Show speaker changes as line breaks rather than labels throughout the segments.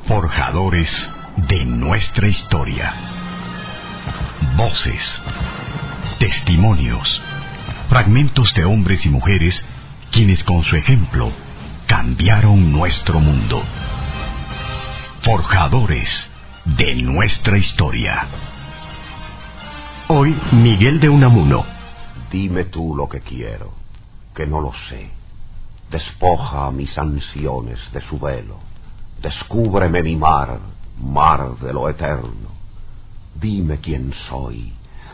Forjadores de nuestra historia. Voces, testimonios, fragmentos de hombres y mujeres quienes con su ejemplo cambiaron nuestro mundo. Forjadores de nuestra historia. Hoy, Miguel de Unamuno.
Dime tú lo que quiero, que no lo sé. Despoja a mis ansiones de su velo. Descúbreme mi mar, mar de lo eterno. Dime quién soy,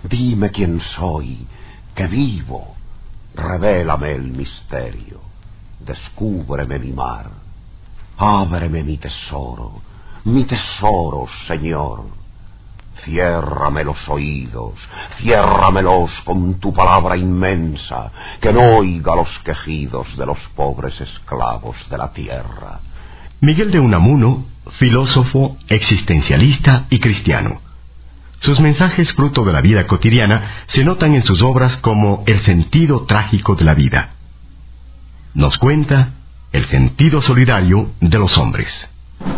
que vivo. Revélame el misterio. Descúbreme mi mar. Ábreme mi tesoro, Señor. Ciérrame los oídos, ciérramelos con tu palabra inmensa, que no oiga los quejidos de los pobres esclavos de la tierra.
Miguel de Unamuno, filósofo, existencialista y cristiano. Sus mensajes, fruto de la vida cotidiana, se notan en sus obras como el sentido trágico de la vida. Nos cuenta el sentido solidario de los hombres.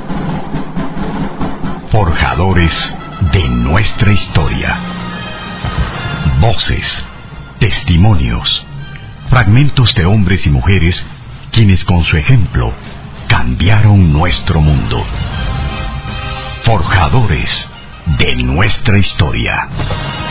Forjadores de nuestra historia. Voces, testimonios, fragmentos de hombres y mujeres quienes con su ejemplo cambiaron nuestro mundo. Forjadores de nuestra historia.